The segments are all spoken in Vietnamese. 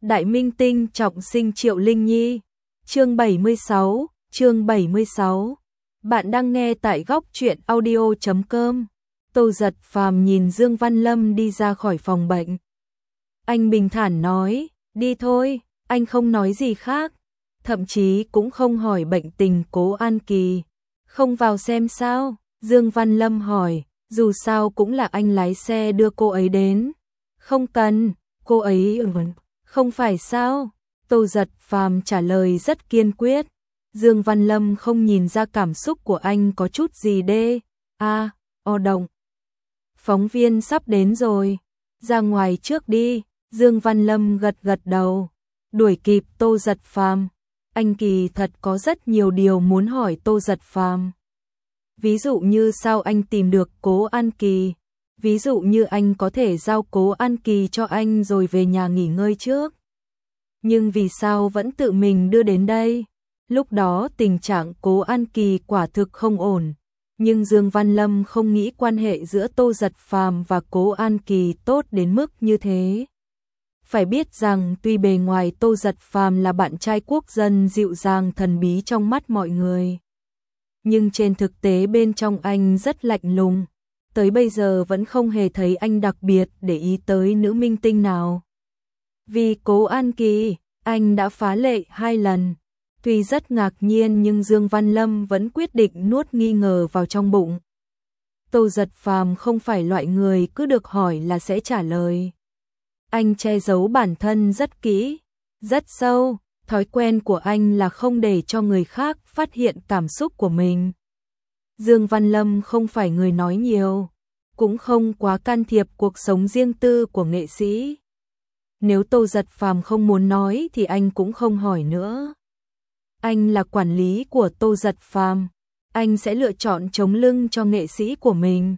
Đại minh tinh trọng sinh Triệu Linh Nhi. Chương 76. Bạn đang nghe tại góc truyện audio.com. Tô Giật Phàm nhìn Dương Văn Lâm đi ra khỏi phòng bệnh. Anh bình thản nói, đi thôi, anh không nói gì khác, thậm chí cũng không hỏi bệnh tình Cố An Kỳ. Không vào xem sao? Dương Văn Lâm hỏi, dù sao cũng là anh lái xe đưa cô ấy đến. Không cần, cô ấy không phải sao? Tô Giật Phàm trả lời rất kiên quyết. Dương Văn Lâm không nhìn ra cảm xúc của anh có chút gì động. Phóng viên sắp đến rồi, ra ngoài trước đi. Dương Văn Lâm gật đầu, đuổi kịp Tô Giật Phàm. Anh kỳ thật có rất nhiều điều muốn hỏi Tô Giật Phàm. Ví dụ như sao anh tìm được Cố An Kỳ, ví dụ như anh có thể giao Cố An Kỳ cho anh rồi về nhà nghỉ ngơi trước. Nhưng vì sao vẫn tự mình đưa đến đây? Lúc đó tình trạng Cố An Kỳ quả thực không ổn, nhưng Dương Văn Lâm không nghĩ quan hệ giữa Tô Giật Phàm và Cố An Kỳ tốt đến mức như thế. Phải biết rằng tuy bề ngoài Tô Giật Phàm là bạn trai quốc dân dịu dàng thần bí trong mắt mọi người, nhưng trên thực tế bên trong anh rất lạnh lùng. Tới bây giờ vẫn không hề thấy anh đặc biệt để ý tới nữ minh tinh nào. Vì Cố An Kỳ, anh đã phá lệ 2 lần. Tuy rất ngạc nhiên nhưng Dương Văn Lâm vẫn quyết định nuốt nghi ngờ vào trong bụng. Tô Giật Phàm không phải loại người cứ được hỏi là sẽ trả lời. Anh che giấu bản thân rất kỹ, rất sâu. Thói quen của anh là không để cho người khác phát hiện cảm xúc của mình. Dương Văn Lâm không phải người nói nhiều, cũng không quá can thiệp cuộc sống riêng tư của nghệ sĩ. Nếu Tô Giật Phàm không muốn nói thì anh cũng không hỏi nữa. Anh là quản lý của Tô Giật Phàm, anh sẽ lựa chọn chống lưng cho nghệ sĩ của mình.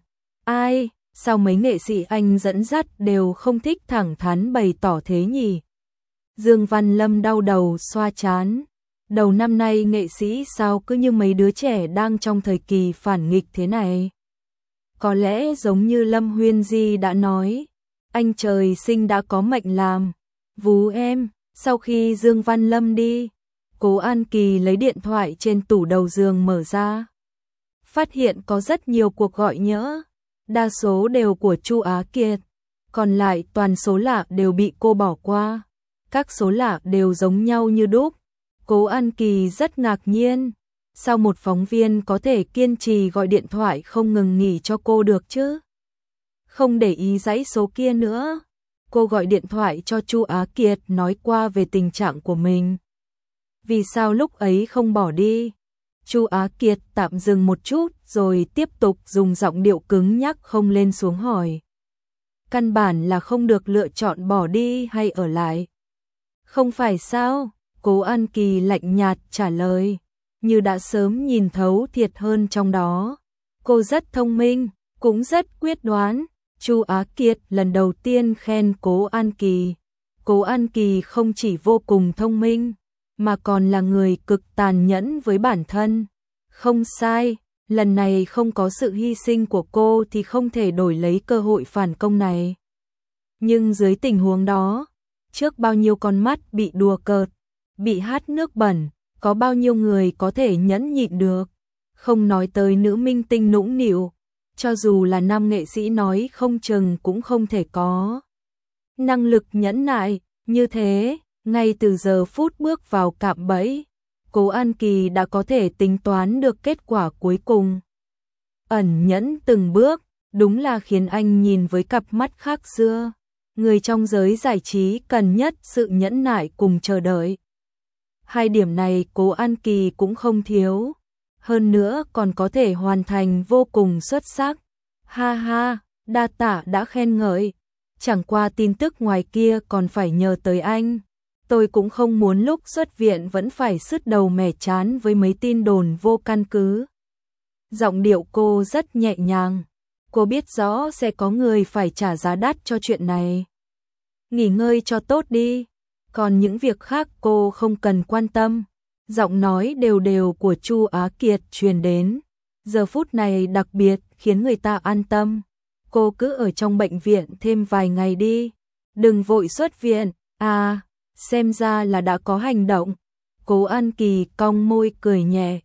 Sao mấy nghệ sĩ anh dẫn dắt đều không thích thẳng thắn bày tỏ thế nhỉ? Dương Văn Lâm đau đầu xoa trán. Đầu năm nay nghệ sĩ sao cứ như mấy đứa trẻ đang trong thời kỳ phản nghịch thế này? Có lẽ giống như Lâm Huyên Di đã nói, anh trời sinh đã có mệnh làm vú em. Sau khi Dương Văn Lâm đi, Cố An Kỳ lấy điện thoại trên tủ đầu giường mở ra, phát hiện có rất nhiều cuộc gọi nhỡ, đa số đều của Chu Á Kiệt, còn lại toàn số lạ đều bị cô bỏ qua. Các số lạ đều giống nhau như đúc. Cố An Kỳ rất ngạc nhiên, sao một phóng viên có thể kiên trì gọi điện thoại không ngừng nghỉ cho cô được chứ? Không để ý dãy số kia nữa, cô gọi điện thoại cho Chu Á Kiệt nói qua về tình trạng của mình. Vì sao lúc ấy không bỏ đi? Chu Á Kiệt tạm dừng một chút rồi tiếp tục dùng giọng điệu cứng nhắc không lên xuống hỏi. Căn bản là không được lựa chọn bỏ đi hay ở lại. Không phải sao? Cố An Kỳ lạnh nhạt trả lời, như đã sớm nhìn thấu thiệt hơn trong đó. Cô rất thông minh, cũng rất quyết đoán. Chu Á Kiệt lần đầu tiên khen Cố An Kỳ. Cố An Kỳ không chỉ vô cùng thông minh, mà còn là người cực tàn nhẫn với bản thân. Không sai, lần này không có sự hy sinh của cô thì không thể đổi lấy cơ hội phản công này. Nhưng dưới tình huống đó, trước bao nhiêu con mắt bị đùa cợt, bị hát nước bẩn, có bao nhiêu người có thể nhẫn nhịn được? Không nói tới nữ minh tinh nũng nịu, cho dù là nam nghệ sĩ nói không chừng cũng không thể có năng lực nhẫn nại như thế. Ngay từ giờ phút bước vào cạm bẫy, Cố An Kỳ đã có thể tính toán được kết quả cuối cùng. Ẩn nhẫn từng bước, đúng là khiến anh nhìn với cặp mắt khác xưa. Người trong giới giải trí cần nhất sự nhẫn nại cùng chờ đợi. 2 điểm này Cố An Kỳ cũng không thiếu. Hơn nữa còn có thể hoàn thành vô cùng xuất sắc. Ha ha, đa tạ đã khen ngợi. Chẳng qua tin tức ngoài kia còn phải nhờ tới anh. Tôi cũng không muốn lúc xuất viện vẫn phải sứt đầu mẻ trán với mấy tin đồn vô căn cứ. Giọng điệu cô rất nhẹ nhàng. Cô biết rõ sẽ có người phải trả giá đắt cho chuyện này. Nghỉ ngơi cho tốt đi, còn những việc khác cô không cần quan tâm. Giọng nói đều đều của Chu Á Kiệt truyền đến. Giờ phút này đặc biệt khiến người ta an tâm. Cô cứ ở trong bệnh viện thêm vài ngày đi, đừng vội xuất viện. xem ra là đã có hành động. Cố An Kỳ cong môi cười nhẹ.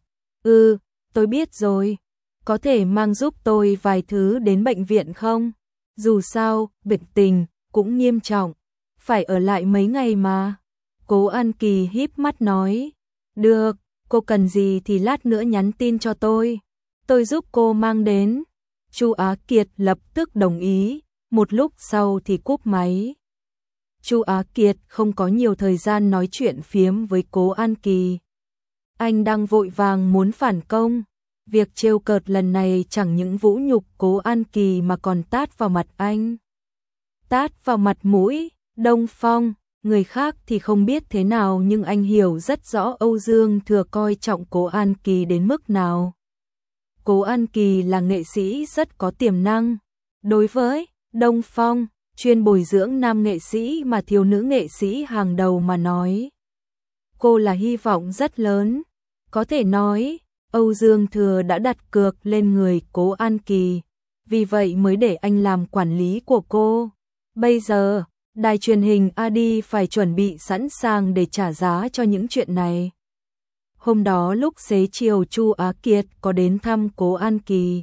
Tôi biết rồi. Có thể mang giúp tôi vài thứ đến bệnh viện không? Dù sao, bệnh tình cũng nghiêm trọng, phải ở lại mấy ngày mà. Cố An Kỳ híp mắt nói. Được, cô cần gì thì lát nữa nhắn tin cho tôi giúp cô mang đến. Chu Á Kiệt lập tức đồng ý, một lúc sau thì cúp máy. Chu Á Kiệt không có nhiều thời gian nói chuyện phiếm với Cố An Kỳ. Anh đang vội vàng muốn phản công. Việc trêu cợt lần này chẳng những vũ nhục Cố An Kỳ mà còn tát vào mặt anh. Tát vào mặt mũi, Đông Phong, người khác thì không biết thế nào nhưng anh hiểu rất rõ Âu Dương Thừa coi trọng Cố An Kỳ đến mức nào. Cố An Kỳ là nghệ sĩ rất có tiềm năng. Đối với Đông Phong, chuyên bồi dưỡng nam nghệ sĩ mà thiếu nữ nghệ sĩ hàng đầu mà nói, cô là hy vọng rất lớn. Có thể nói, Âu Dương Thừa đã đặt cược lên người Cố An Kỳ, vì vậy mới để anh làm quản lý của cô. Bây giờ, đài truyền hình AD phải chuẩn bị sẵn sàng để trả giá cho những chuyện này. Hôm đó lúc xế chiều Chu Á Kiệt có đến thăm Cố An Kỳ.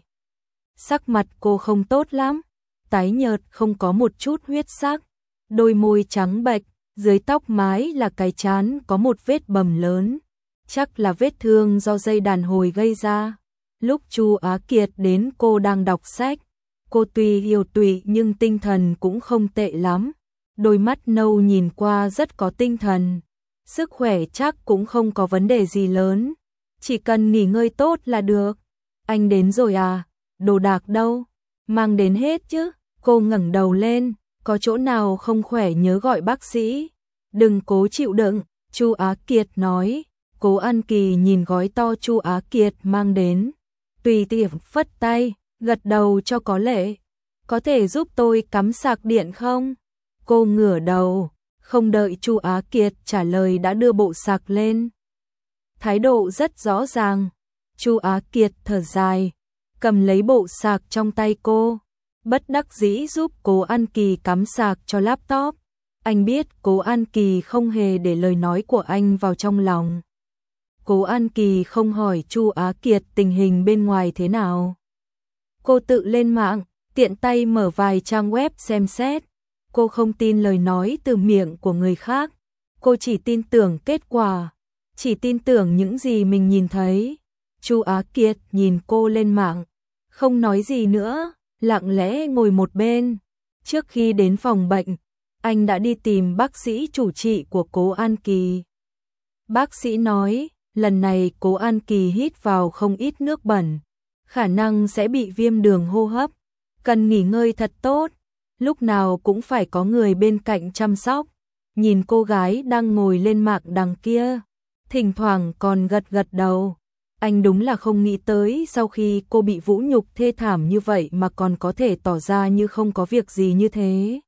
Sắc mặt cô không tốt lắm, tái nhợt không có một chút huyết sắc, đôi môi trắng bệch, dưới tóc mái là cái trán có một vết bầm lớn, chắc là vết thương do dây đàn hồi gây ra. Lúc Chu Á Kiệt đến cô đang đọc sách, cô tuy yếu tụy nhưng tinh thần cũng không tệ lắm, đôi mắt nâu nhìn qua rất có tinh thần. Sức khỏe chắc cũng không có vấn đề gì lớn, chỉ cần nghỉ ngơi tốt là được. Anh đến rồi à? Đồ đạc đâu? Mang đến hết chứ? Cô ngẩng đầu lên, có chỗ nào không khỏe nhớ gọi bác sĩ. Đừng cố chịu đựng, Chu Á Kiệt nói. Cố An Kỳ nhìn gói to Chu Á Kiệt mang đến, tùy tiện phất tay, gật đầu cho có lệ. Có thể giúp tôi cắm sạc điện không? Cô ngửa đầu, không đợi Chu Á Kiệt trả lời đã đưa bộ sạc lên. Thái độ rất rõ ràng. Chu Á Kiệt thở dài, cầm lấy bộ sạc trong tay cô, bất đắc dĩ giúp Cố An Kỳ cắm sạc cho laptop. Anh biết Cố An Kỳ không hề để lời nói của anh vào trong lòng. Cố An Kỳ không hỏi Chu Á Kiệt tình hình bên ngoài thế nào. Cô tự lên mạng, tiện tay mở vài trang web xem xét. Cô không tin lời nói từ miệng của người khác. Cô chỉ tin tưởng kết quả, chỉ tin tưởng những gì mình nhìn thấy. Chu Á Kiệt nhìn cô lên mạng, không nói gì nữa, lặng lẽ ngồi một bên. Trước khi đến phòng bệnh, anh đã đi tìm bác sĩ chủ trị của Cố An Kỳ. Bác sĩ nói, lần này Cố An Kỳ hít vào không ít nước bẩn, khả năng sẽ bị viêm đường hô hấp, cần nghỉ ngơi thật tốt, lúc nào cũng phải có người bên cạnh chăm sóc. Nhìn cô gái đang ngồi lên mạng đằng kia, thỉnh thoảng còn gật gật đầu. Anh đúng là không nghĩ tới sau khi cô bị vũ nhục thê thảm như vậy mà còn có thể tỏ ra như không có việc gì như thế.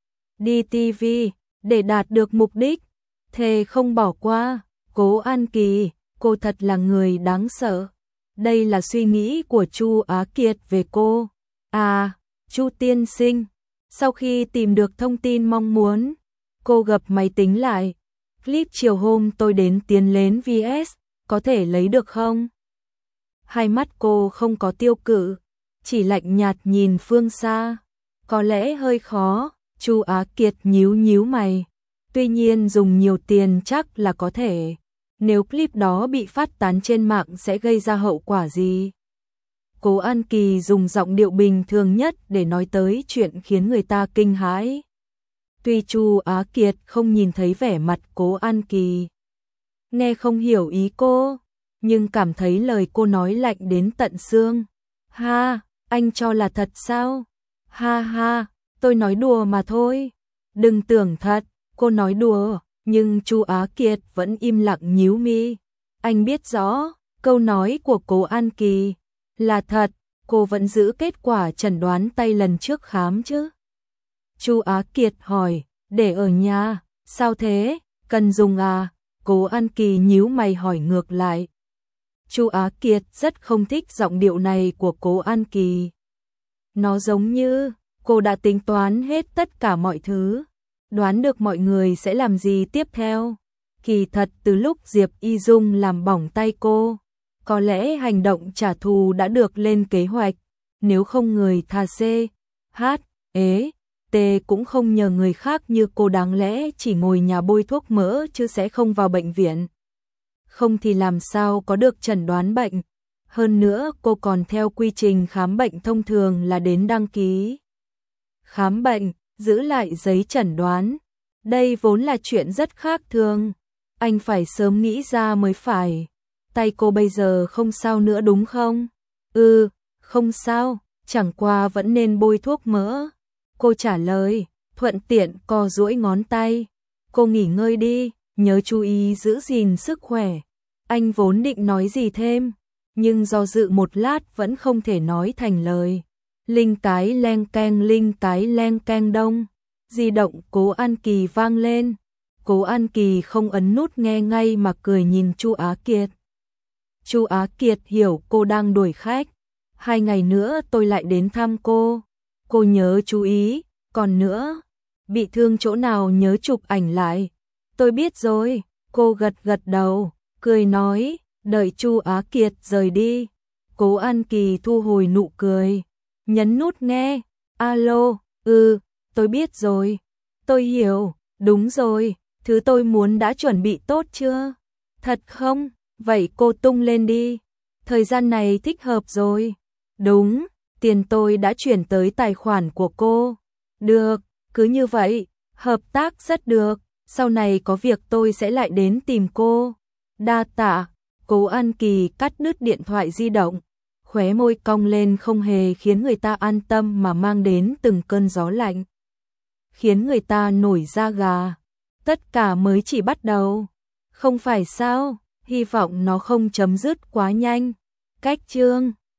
Đi TV, để đạt được mục đích, thề không bỏ qua. Cố An Kỳ, cô thật là người đáng sợ. Đây là suy nghĩ của Chu Á Kiệt về cô. À, Chu tiên sinh. Sau khi tìm được thông tin mong muốn, cô gập máy tính lại. Clip chiều hôm tôi đến Tiến Lến VS, có thể lấy được không? Hai mắt cô không có tiêu cự, chỉ lạnh nhạt nhìn phương xa. Có lẽ hơi khó, Chu Á Kiệt nhíu nhíu mày. Tuy nhiên dùng nhiều tiền chắc là có thể. Nếu clip đó bị phát tán trên mạng sẽ gây ra hậu quả gì? Cố An Kỳ dùng giọng điệu bình thường nhất để nói tới chuyện khiến người ta kinh hãi. Tuy Chu Á Kiệt không nhìn thấy vẻ mặt Cố An Kỳ, nghe không hiểu ý cô, nhưng cảm thấy lời cô nói lạnh đến tận xương. Ha, anh cho là thật sao? Ha ha, tôi nói đùa mà thôi. Đừng tưởng thật, cô nói đùa, nhưng Chu Á Kiệt vẫn im lặng nhíu mi. Anh biết rõ, câu nói của Cố An Kỳ là thật, cô vẫn giữ kết quả chẩn đoán tay lần trước khám chứ? Chu Á Kiệt hỏi, để ở nhà, sao thế, cần dùng à? Cố An Kỳ nhíu mày hỏi ngược lại. Chu Á Kiệt rất không thích giọng điệu này của Cố An Kỳ. Nó giống như cô đã tính toán hết tất cả mọi thứ. đoán được mọi người sẽ làm gì tiếp theo. Kỳ thật từ lúc Diệp Y Dung làm bỏng tay cô, có lẽ hành động trả thù đã được lên kế hoạch, nếu không người thà C, H, ế, T cũng không nhờ người khác như cô, đáng lẽ chỉ ngồi nhà bôi thuốc mỡ chứ sẽ không vào bệnh viện. Không thì làm sao có được chẩn đoán bệnh. Hơn nữa cô còn theo quy trình khám bệnh thông thường là đến đăng ký khám bệnh, giữ lại giấy chẩn đoán. Đây vốn là chuyện rất khác thường. Anh phải sớm nghĩ ra mới phải. Tay cô bây giờ không sao nữa đúng không? Không sao, chẳng qua vẫn nên bôi thuốc mỡ. Cô trả lời, thuận tiện co duỗi ngón tay. Cô nghỉ ngơi đi, nhớ chú ý giữ gìn sức khỏe. Anh vốn định nói gì thêm, nhưng do dự một lát vẫn không thể nói thành lời. Linh cái leng keng đông. Di động Cố An Kỳ vang lên. Cố An Kỳ không ấn nút nghe ngay mà cười nhìn Chu Á Kiệt. Chu Á Kiệt hiểu cô đang đuổi khách. 2 ngày nữa tôi lại đến thăm cô. Cô nhớ chú ý, còn nữa, bị thương chỗ nào nhớ chụp ảnh lại. Tôi biết rồi, cô gật gật đầu, cười nói, đợi Chu Á Kiệt rời đi. Cố An Kỳ thu hồi nụ cười, nhấn nút nghe, alo, tôi biết rồi, tôi hiểu, đúng rồi, thứ tôi muốn đã chuẩn bị tốt chưa? Thật không? Vậy cô tung lên đi, thời gian này thích hợp rồi. Đúng, tiền tôi đã chuyển tới tài khoản của cô. Được, cứ như vậy, hợp tác rất được, sau này có việc tôi sẽ lại đến tìm cô. Đa tạ. Cố An Kỳ cắt đứt điện thoại di động, khóe môi cong lên không hề khiến người ta an tâm mà mang đến từng cơn gió lạnh, khiến người ta nổi da gà. Tất cả mới chỉ bắt đầu, không phải sao? Hy vọng nó không chấm dứt quá nhanh. Cách chương